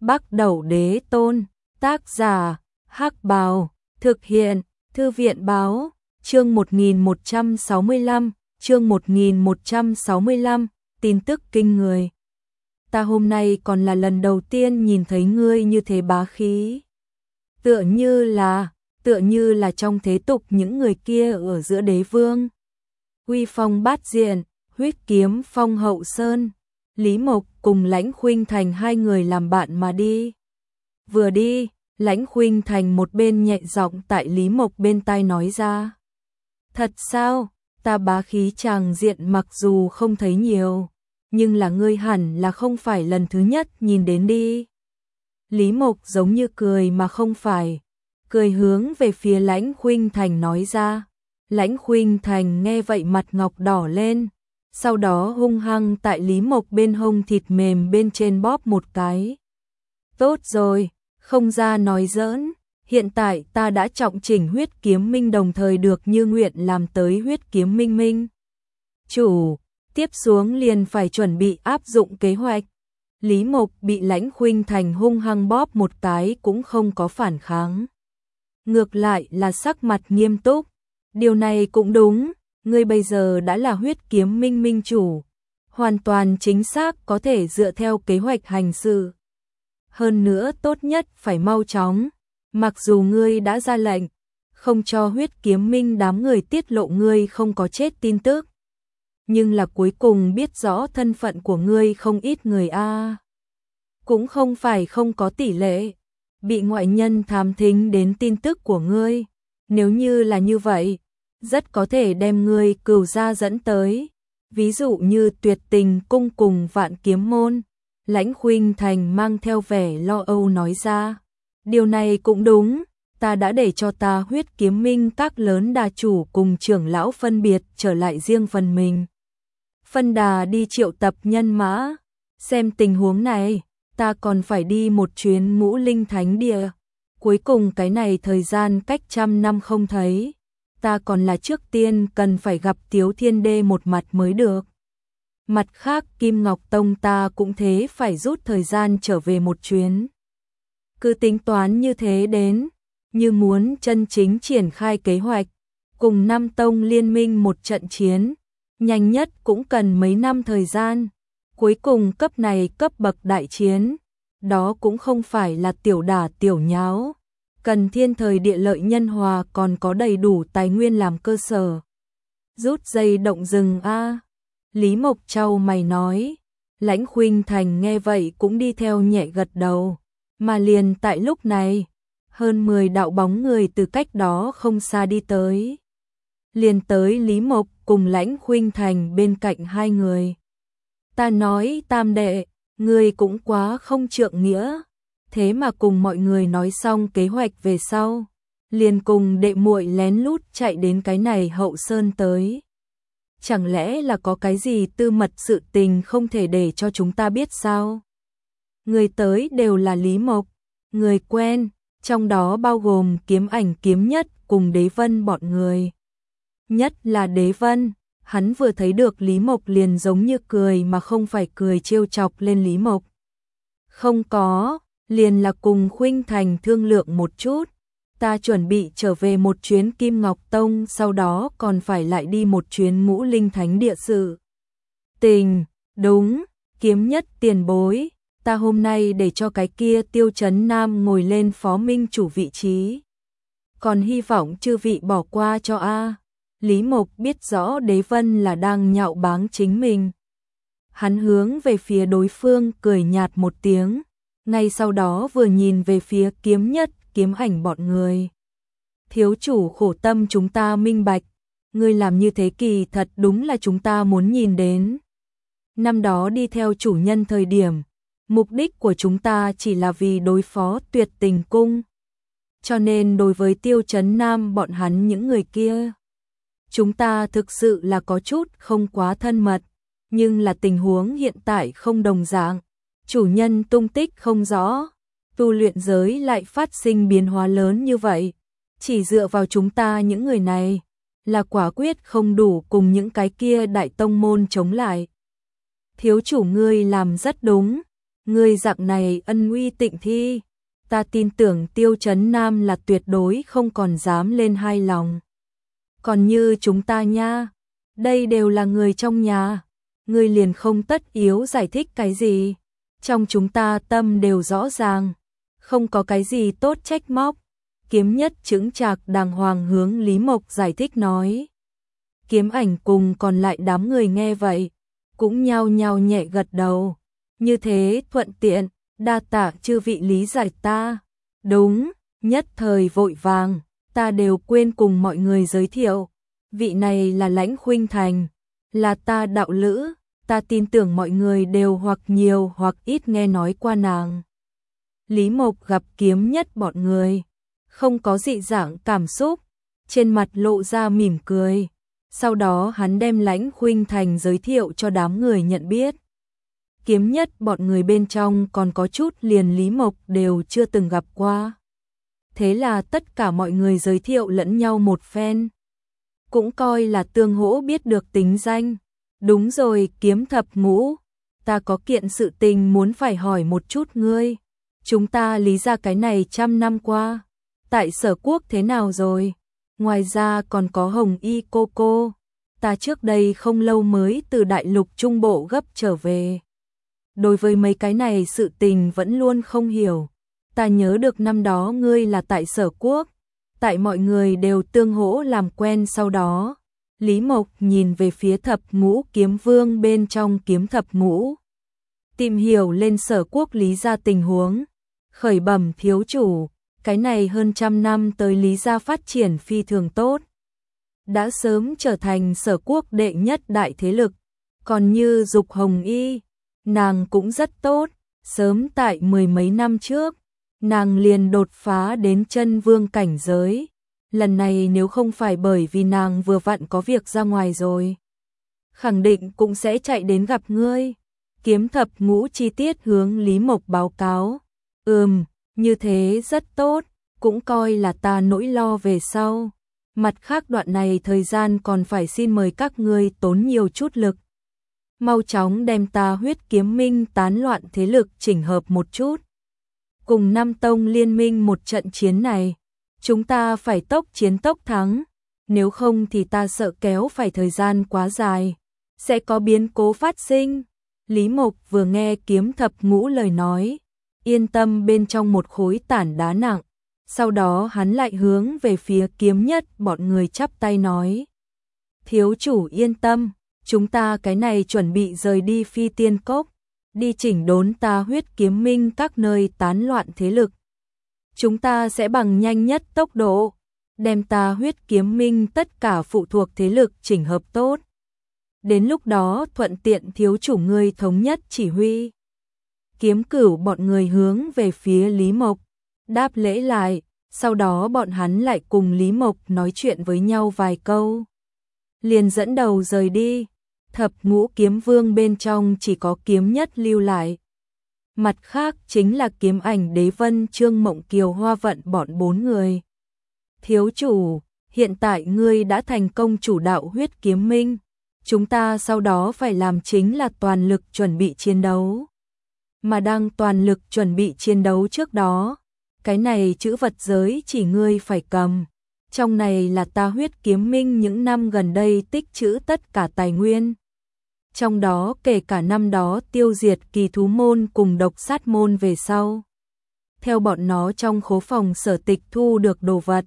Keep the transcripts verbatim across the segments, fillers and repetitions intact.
Bắc Đẩu Đế Tôn, tác giả, Hắc Bào, thực hiện, Thư viện Báo, chương một nghìn một trăm sáu mươi lăm, chương một nghìn một trăm sáu mươi lăm, tin tức kinh người. Ta hôm nay còn là lần đầu tiên nhìn thấy ngươi như thế bá khí. Tựa như là, tựa như là trong thế tục những người kia ở giữa đế vương. Uy phong bát diện, huyết kiếm phong hậu sơn. Lý Mộc cùng Lãnh Khuynh Thành hai người làm bạn mà đi. Vừa đi, Lãnh Khuynh Thành một bên nhẹ giọng tại Lý Mộc bên tai nói ra. Thật sao, ta bá khí tràng diện mặc dù không thấy nhiều, nhưng là ngươi hẳn là không phải lần thứ nhất nhìn đến đi. Lý Mộc giống như cười mà không phải, cười hướng về phía Lãnh Khuynh Thành nói ra. Lãnh Khuynh Thành nghe vậy mặt ngọc đỏ lên, sau đó hung hăng tại Lý Mộc bên hông thịt mềm bên trên bóp một cái. Tốt rồi, không ra nói giỡn, hiện tại ta đã trọng chỉnh huyết kiếm minh đồng thời được như nguyện làm tới huyết kiếm minh minh. Chủ, tiếp xuống liền phải chuẩn bị áp dụng kế hoạch. Lý Mộc bị Lãnh Khuynh Thành hung hăng bóp một cái cũng không có phản kháng. Ngược lại là sắc mặt nghiêm túc. Điều này cũng đúng, ngươi bây giờ đã là huyết kiếm minh minh chủ, hoàn toàn chính xác có thể dựa theo kế hoạch hành sự. Hơn nữa tốt nhất phải mau chóng, mặc dù ngươi đã ra lệnh, không cho huyết kiếm minh đám người tiết lộ ngươi không có chết tin tức. Nhưng là cuối cùng biết rõ thân phận của ngươi không ít người a, cũng không phải không có tỷ lệ bị ngoại nhân thám thính đến tin tức của ngươi. Nếu như là như vậy, rất có thể đem ngươi cửu gia dẫn tới, ví dụ như Tuyệt Tình cung cùng Vạn Kiếm môn. Lãnh Khuynh Thành mang theo vẻ lo âu nói ra. Điều này cũng đúng, ta đã để cho ta huyết kiếm minh các lớn đà chủ cùng trưởng lão phân biệt trở lại riêng phần mình. Phân đà đi triệu tập nhân mã, xem tình huống này, ta còn phải đi một chuyến Ngũ Linh Thánh Địa. Cuối cùng cái này thời gian cách trăm năm không thấy, ta còn là trước tiên cần phải gặp Tiếu Thiên Đê một mặt mới được. Mặt khác Kim Ngọc Tông ta cũng thế phải rút thời gian trở về một chuyến. Cứ tính toán như thế đến, như muốn chân chính triển khai kế hoạch, cùng Nam Tông liên minh một trận chiến, nhanh nhất cũng cần mấy năm thời gian. Cuối cùng cấp này cấp bậc đại chiến, đó cũng không phải là tiểu đả tiểu nháo, cần thiên thời địa lợi nhân hòa còn có đầy đủ tài nguyên làm cơ sở. Rút dây động rừng a. Lý Mộc Châu mày nói. Lãnh Khuynh Thành nghe vậy cũng đi theo nhẹ gật đầu, mà liền tại lúc này, hơn mười đạo bóng người từ cách đó không xa đi tới. Liền tới Lý Mộc cùng Lãnh Khuynh Thành bên cạnh hai người. Ta nói Tam đệ, ngươi cũng quá không trượng nghĩa, thế mà cùng mọi người nói xong kế hoạch về sau, liền cùng đệ muội lén lút chạy đến cái này hậu sơn tới. Chẳng lẽ là có cái gì tư mật sự tình không thể để cho chúng ta biết sao? Người tới đều là Lý Mộc, người quen, trong đó bao gồm Kiếm Ảnh Kiếm Nhất cùng Đế Vân bọn người. Nhất là Đế Vân, hắn vừa thấy được Lý Mộc liền giống như cười mà không phải cười trêu chọc lên Lý Mộc. Không có, liền là cùng Khuynh Thành thương lượng một chút. Ta chuẩn bị trở về một chuyến Kim Ngọc Tông, sau đó còn phải lại đi một chuyến Ngũ Linh Thánh Địa sự. Tình, đúng, Kiếm Nhất tiền bối, ta hôm nay để cho cái kia Tiêu Chấn Nam ngồi lên phó minh chủ vị trí. Còn hy vọng chư vị bỏ qua cho a. Lý Mộc biết rõ Đế Vân là đang nhạo báng chính mình. Hắn hướng về phía đối phương cười nhạt một tiếng, ngay sau đó vừa nhìn về phía Kiếm Nhất, Kiếm Ảnh bọn người. Thiếu chủ khổ tâm chúng ta minh bạch, ngươi làm như thế kỳ thật đúng là chúng ta muốn nhìn đến. Năm đó đi theo chủ nhân thời điểm, mục đích của chúng ta chỉ là vì đối phó Tuyệt Tình cung. Cho nên đối với Tiêu Chấn Nam bọn hắn những người kia, chúng ta thực sự là có chút không quá thân mật, nhưng là tình huống hiện tại không đồng dạng. Chủ nhân tung tích không rõ, tu luyện giới lại phát sinh biến hóa lớn như vậy, chỉ dựa vào chúng ta những người này là quả quyết không đủ cùng những cái kia đại tông môn chống lại. Thiếu chủ ngươi làm rất đúng, Ngươi dạng này ân uy tịnh thi, ta tin tưởng Tiêu Chấn Nam là tuyệt đối không còn dám lên hai lòng. Còn như chúng ta nha, đây đều là người trong nhà, ngươi liền không tất yếu giải thích cái gì. Trong chúng ta tâm đều rõ ràng, không có cái gì tốt trách móc. Kiếm Nhất chững chạc đàng hoàng hướng Lý Mộc giải thích nói. Kiếm Ảnh cùng còn lại đám người nghe vậy, cũng nhao nhao nhẹ gật đầu. Như thế thuận tiện, đa tạ chư vị lý giải ta. Đúng, nhất thời vội vàng, ta đều quên cùng mọi người giới thiệu. Vị này là Lãnh Khuynh Thành, là ta đạo lữ, ta tin tưởng mọi người đều hoặc nhiều hoặc ít nghe nói qua nàng. Lý Mộc gặp Kiếm Nhất bọn người, không có dị dạng cảm xúc, trên mặt lộ ra mỉm cười. Sau đó hắn đem Lãnh Khuynh Thành giới thiệu cho đám người nhận biết. Kiếm Nhất bọn người bên trong còn có chút liền Lý Mộc đều chưa từng gặp qua. Thế là tất cả mọi người giới thiệu lẫn nhau một phen. Cũng coi là tương hỗ biết được tính danh. Đúng rồi, Kiếm Thập Ngũ, ta có kiện sự tình muốn phải hỏi một chút ngươi. Chúng ta Lý gia cái này trăm năm qua, tại Sở Quốc thế nào rồi? Ngoài ra còn có Hồng Y cô cô, ta trước đây không lâu mới từ Đại Lục Trung Bộ gấp trở về. Đối với mấy cái này sự tình vẫn luôn không hiểu. Ta nhớ được năm đó ngươi là tại Sở Quốc, tại mọi người đều tương hỗ làm quen sau đó. Lý Mộc nhìn về phía Thập Ngũ Kiếm Vương bên trong Kiếm Thập Ngũ, tìm hiểu lên Sở Quốc Lý gia tình huống, khởi bẩm thiếu chủ, cái này hơn trăm năm tới Lý gia phát triển phi thường tốt, đã sớm trở thành Sở Quốc đệ nhất đại thế lực. Còn như Dục Hồng Y, nàng cũng rất tốt, sớm tại mười mấy năm trước, nàng liền đột phá đến chân vương cảnh giới. Lần này nếu không phải bởi vì nàng vừa vặn có việc ra ngoài rồi, khẳng định cũng sẽ chạy đến gặp ngươi. Kiếm Thập Ngũ chi tiết hướng Lý Mộc báo cáo. Ừm, như thế rất tốt, cũng coi là ta nỗi lo về sau. Mặt khác đoạn này thời gian còn phải xin mời các ngươi tốn nhiều chút lực. Mau chóng đem ta Huyết Kiếm Minh tán loạn thế lực chỉnh hợp một chút. Cùng Nam Tông liên minh một trận chiến này, chúng ta phải tốc chiến tốc thắng, nếu không thì ta sợ kéo phải thời gian quá dài, sẽ có biến cố phát sinh. Lý Mộc vừa nghe Kiếm Thập Ngũ lời nói, yên tâm bên trong một khối tảng đá nặng, sau đó hắn lại hướng về phía Kiếm Nhất bọn người chắp tay nói. Thiếu chủ yên tâm, chúng ta cái này chuẩn bị rời đi Phi Tiên Cốc, đi chỉnh đốn ta Huyết Kiếm Minh các nơi tán loạn thế lực. Chúng ta sẽ bằng nhanh nhất tốc độ, đem ta Huyết Kiếm Minh tất cả phụ thuộc thế lực chỉnh hợp tốt. Đến lúc đó thuận tiện thiếu chủ ngươi thống nhất chỉ huy. Kiếm Cửu bọn người hướng về phía Lý Mộc, đáp lễ lại, sau đó bọn hắn lại cùng Lý Mộc nói chuyện với nhau vài câu. Liền dẫn đầu rời đi, Thập Ngũ Kiếm Vương bên trong chỉ có Kiếm Nhất lưu lại. Mặt khác chính là Kiếm Ảnh Đế Vân, Trương Mộng Kiều, Hoa Vận bọn bốn người. Thiếu chủ, hiện tại ngươi đã thành công chủ đạo Huyết Kiếm Minh, chúng ta sau đó phải làm chính là toàn lực chuẩn bị chiến đấu. Mà đang toàn lực chuẩn bị chiến đấu trước đó, cái này chữ vật giới chỉ ngươi phải cầm. Trong này là ta Huyết Kiếm Minh những năm gần đây tích trữ tất cả tài nguyên. Trong đó kể cả năm đó tiêu diệt Kỳ Thú Môn cùng Độc Sát Môn về sau. Theo bọn nó trong khố phòng sở tịch thu được đồ vật.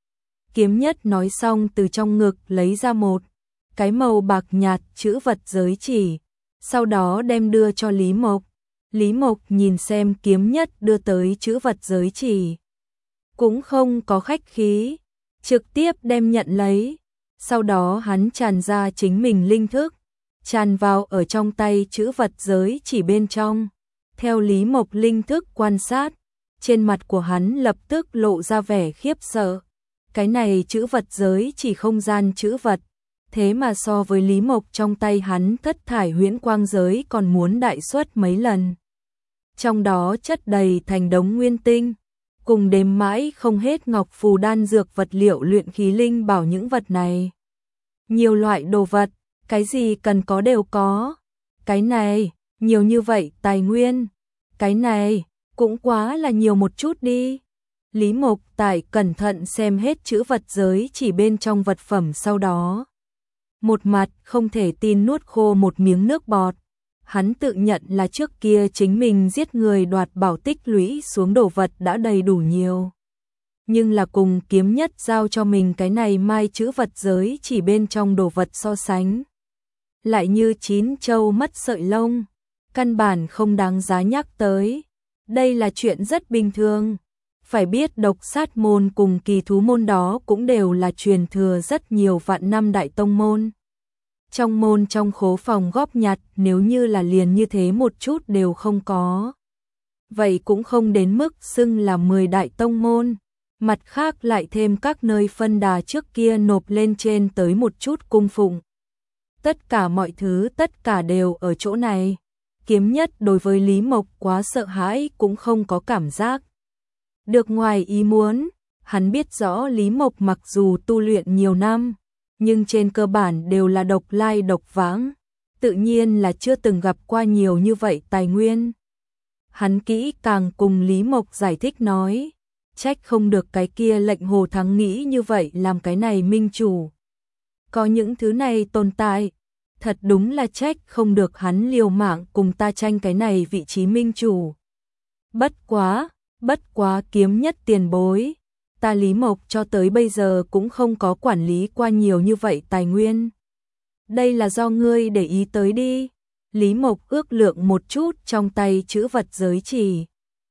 Kiếm Nhất nói xong từ trong ngực lấy ra một cái màu bạc nhạt chữ vật giới chỉ, sau đó đem đưa cho Lý Mộc. Lý Mộc nhìn xem Kiếm Nhất đưa tới chữ vật giới chỉ, cũng không có khách khí, trực tiếp đem nhận lấy. Sau đó hắn tràn ra chính mình linh thức, tràn vào ở trong tay chữ vật giới chỉ bên trong. Theo Lý Mộc linh thức quan sát, trên mặt của hắn lập tức lộ ra vẻ khiếp sợ. Cái này chữ vật giới chỉ không gian chữ vật, thế mà so với Lý Mộc trong tay hắn thất thải huyễn quang giới còn muốn đại suất mấy lần. Trong đó chất đầy thành đống nguyên tinh, cùng đếm mãi không hết ngọc phù đan dược vật liệu luyện khí linh bảo những vật này. Nhiều loại đồ vật, cái gì cần có đều có. Cái này, nhiều như vậy tài nguyên, Cái này, cũng quá là nhiều một chút đi. Lý Mộc Tài cẩn thận xem hết chữ vật giới chỉ bên trong vật phẩm sau đó. Một mặt không thể tin nuốt khô một miếng nước bọt. Hắn tự nhận là trước kia chính mình giết người đoạt bảo tích lũy xuống đồ vật đã đầy đủ nhiều. Nhưng là cùng kiếm nhất giao cho mình cái này mai chữ vật giới chỉ bên trong đồ vật so sánh. Lại như chín châu mất sợi lông, căn bản không đáng giá nhắc tới. Đây là chuyện rất bình thường. Phải biết độc sát môn cùng kỳ thú môn đó cũng đều là truyền thừa rất nhiều vạn năm đại tông môn. Trong môn trong khố phòng góp nhặt nếu như là liền như thế một chút đều không có. Vậy cũng không đến mức xưng là mười đại tông môn. Mặt khác lại thêm các nơi phân đà trước kia nộp lên trên tới một chút cung phụng. Tất cả mọi thứ tất cả đều ở chỗ này. Kiếm nhất đối với Lý Mộc quá sợ hãi cũng không có cảm giác. Được ngoài ý muốn, hắn biết rõ Lý Mộc mặc dù tu luyện nhiều năm, nhưng trên cơ bản đều là độc lai độc vãng, tự nhiên là chưa từng gặp qua nhiều như vậy tài nguyên. Hắn kỹ càng cùng Lý Mộc giải thích nói, trách không được cái kia lệnh Hồ Thắng nghĩ như vậy làm cái này minh chủ. Có những thứ này tồn tại, thật đúng là trách không được hắn liều mạng cùng ta tranh cái này vị trí minh chủ. Bất quá, bất quá kiếm nhất tiền bối. Ta Lý Mộc cho tới bây giờ cũng không có quản lý qua nhiều như vậy tài nguyên. Đây là do ngươi để ý tới đi. Lý Mộc ước lượng một chút trong tay chữ vật giới chỉ.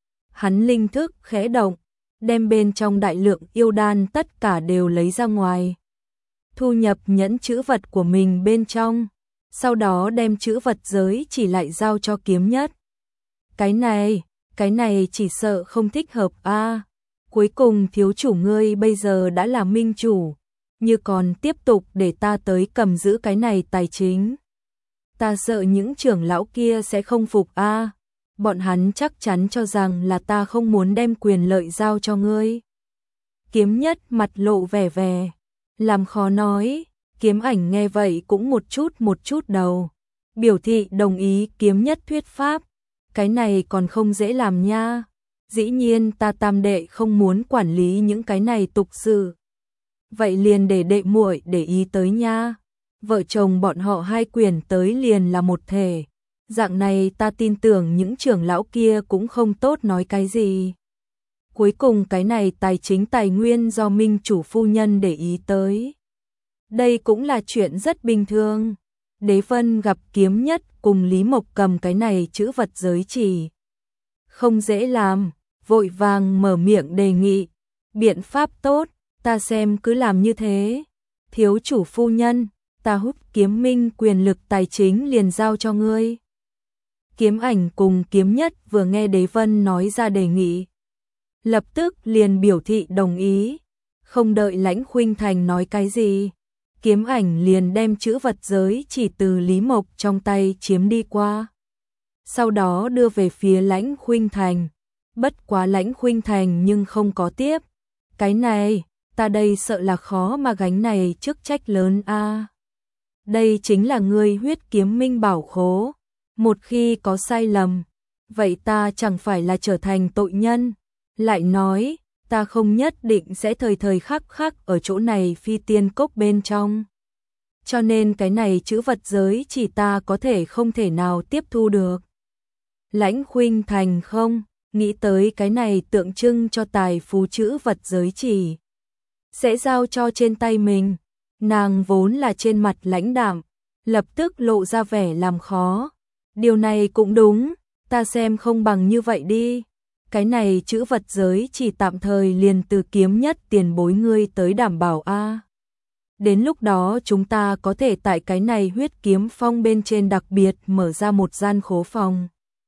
Hắn linh thức khẽ động, đem bên trong đại lượng yêu đan tất cả đều lấy ra ngoài. Thu nhập nhẫn chữ vật của mình bên trong, sau đó đem chữ vật giới chỉ lại giao cho kiếm nhất. Cái này, cái này chỉ sợ không thích hợp a. À, cuối cùng thiếu chủ ngươi bây giờ đã là minh chủ, như còn tiếp tục để ta tới cầm giữ cái này tài chính. Ta sợ những trưởng lão kia sẽ không phục a. À, bọn hắn chắc chắn cho rằng là ta không muốn đem quyền lợi giao cho ngươi. Kiếm nhất mặt lộ vẻ vẻ, làm khó nói. Kiếm ảnh nghe vậy cũng một chút một chút đầu, biểu thị đồng ý kiếm nhất thuyết pháp. Cái này còn không dễ làm nha. Dĩ nhiên ta tam đệ không muốn quản lý những cái này tục sự. Vậy liền để đệ muội để ý tới nha. Vợ chồng bọn họ hai quyền tới liền là một thể. Dạng này ta tin tưởng những trưởng lão kia cũng không tốt nói cái gì. Cuối cùng cái này tài chính tài nguyên do minh chủ phu nhân để ý tới. Đây cũng là chuyện rất bình thường. Đế Vân gặp kiếm nhất cùng Lý Mộc cầm cái này chữ vật giới chỉ. Không dễ làm, vội vàng mở miệng đề nghị. Biện pháp tốt, ta xem cứ làm như thế. Thiếu chủ phu nhân, ta hút kiếm minh quyền lực tài chính liền giao cho ngươi. Kiếm ảnh cùng kiếm nhất vừa nghe Đế Vân nói ra đề nghị. Lập tức liền biểu thị đồng ý. Không đợi Lãnh Khuynh Thành nói cái gì. Kiếm ảnh liền đem chữ vật giới chỉ từ Lý Mộc trong tay chiếm đi qua. Sau đó đưa về phía Lãnh Khuynh Thành. Bất quá Lãnh Khuynh Thành nhưng không có tiếp. Cái này, ta đây sợ là khó mà gánh này chức trách lớn a. À, đây chính là ngươi huyết kiếm minh bảo khố. Một khi có sai lầm, vậy ta chẳng phải là trở thành tội nhân. Lại nói, ta không nhất định sẽ thời thời khắc khắc ở chỗ này phi tiên cốc bên trong. Cho nên cái này chữ vật giới chỉ ta có thể không thể nào tiếp thu được. Lãnh Khuynh Thành không nghĩ tới cái này tượng trưng cho tài phú chữ vật giới chỉ sẽ giao cho trên tay mình. Nàng vốn là trên mặt lãnh đạm, lập tức lộ ra vẻ làm khó. Điều này cũng đúng, ta xem không bằng như vậy đi. Cái này chữ vật giới chỉ tạm thời liền từ kiếm nhất tiền bối ngươi tới đảm bảo a. À, đến lúc đó chúng ta có thể tại cái này huyết kiếm phong bên trên đặc biệt mở ra một gian khố phòng.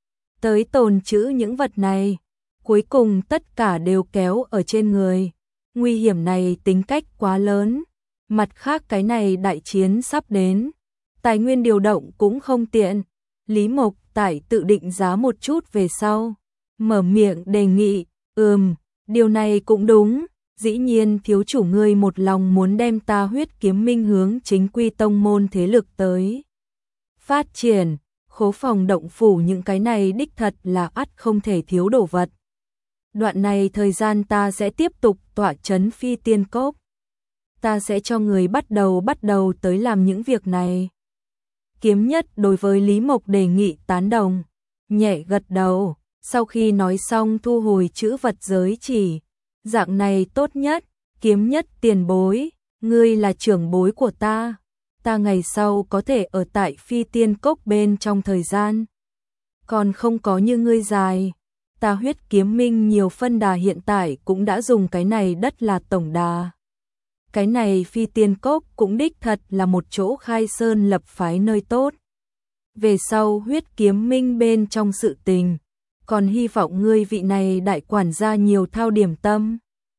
Tới tồn trữ những vật này, cuối cùng tất cả đều kéo ở trên người. Nguy hiểm này tính cách quá lớn. Mặt khác cái này đại chiến sắp đến, tài nguyên điều động cũng không tiện. Lý Mộc Tài tự định giá một chút về sau, mở miệng đề nghị, ừm, điều này cũng đúng. Dĩ nhiên thiếu chủ ngươi một lòng muốn đem ta huyết kiếm minh hướng chính quy tông môn thế lực tới phát triển, khố phòng động phủ những cái này đích thật là ắt không thể thiếu đồ vật. Đoạn này thời gian ta sẽ tiếp tục tọa trấn Phi Tiên Cốc. Ta sẽ cho người bắt đầu bắt đầu tới làm những việc này. Kiếm Nhất đối với Lý Mộc đề nghị tán đồng, nhẹ gật đầu, sau khi nói xong thu hồi chữ vật giới chỉ. Dạng này tốt nhất, Kiếm Nhất tiền bối, ngươi là trưởng bối của ta. Ta ngày sau có thể ở tại Phi Tiên Cốc bên trong thời gian. Còn không có như ngươi dài. Ta Huyết Kiếm Minh nhiều phân đà hiện tại cũng đã dùng cái này đất là tổng đà. Cái này Phi Tiên Cốc cũng đích thật là một chỗ khai sơn lập phái nơi tốt. Về sau Huyết Kiếm Minh bên trong sự tình, còn hy vọng ngươi vị này đại quản gia nhiều thao điểm tâm.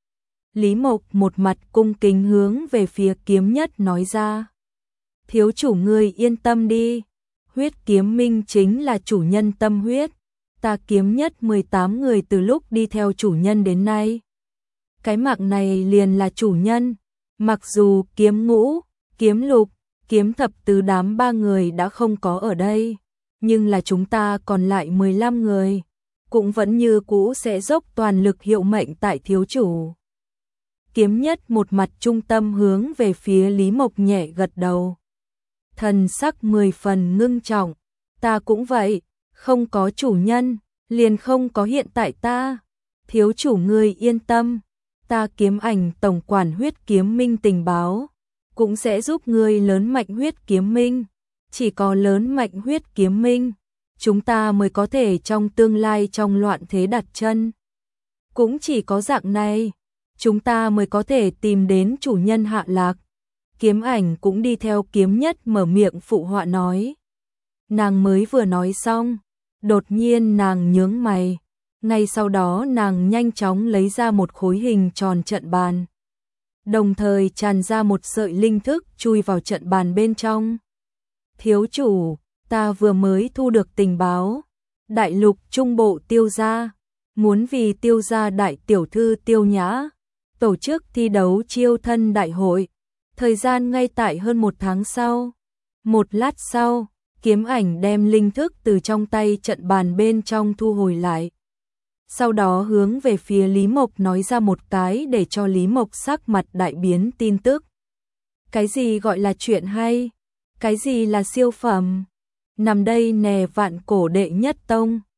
Lý Mộc một mặt cung kính hướng về phía Kiếm Nhất nói ra. Thiếu chủ ngươi yên tâm đi, Huyết Kiếm Minh chính là chủ nhân tâm huyết. Ta Kiếm Nhất mười tám người từ lúc đi theo chủ nhân đến nay. Cái mạng này liền là chủ nhân. Mặc dù Kiếm Ngũ, Kiếm Lục, Kiếm Thập tứ đám ba người đã không có ở đây, nhưng là chúng ta còn lại mười lăm người, cũng vẫn như cũ sẽ dốc toàn lực hiệu mệnh tại thiếu chủ. Kiếm Nhất một mặt trung tâm hướng về phía Lý Mộc nhẹ gật đầu. Thần sắc mười phần ngưng trọng, ta cũng vậy, không có chủ nhân, liền không có hiện tại ta. Thiếu chủ ngươi yên tâm, ta Kiếm Ảnh tổng quản Huyết Kiếm Minh tình báo, cũng sẽ giúp ngươi lớn mạnh Huyết Kiếm Minh. Chỉ có lớn mạnh Huyết Kiếm Minh, chúng ta mới có thể trong tương lai trong loạn thế đặt chân. Cũng chỉ có dạng này, chúng ta mới có thể tìm đến chủ nhân hạ lạc. Kiếm Ảnh cũng đi theo Kiếm Nhất mở miệng phụ họa nói. Nàng mới vừa nói xong, đột nhiên nàng nhướng mày. Ngay sau đó nàng nhanh chóng lấy ra một khối hình tròn trận bàn. Đồng thời tràn ra một sợi linh thức chui vào trận bàn bên trong. Thiếu chủ, ta vừa mới thu được tình báo. Đại lục trung bộ Tiêu gia, muốn vì Tiêu gia đại tiểu thư Tiêu Nhã, tổ chức thi đấu chiêu thân đại hội. Thời gian ngay tại hơn một tháng sau. Một lát sau, Kiếm Ảnh đem linh thức từ trong tay trận bàn bên trong thu hồi lại. Sau đó hướng về phía Lý Mộc nói ra một cái để cho Lý Mộc sắc mặt đại biến tin tức. Cái gì gọi là chuyện hay? Cái gì là siêu phẩm? Nằm đây nè vạn cổ đệ nhất tông.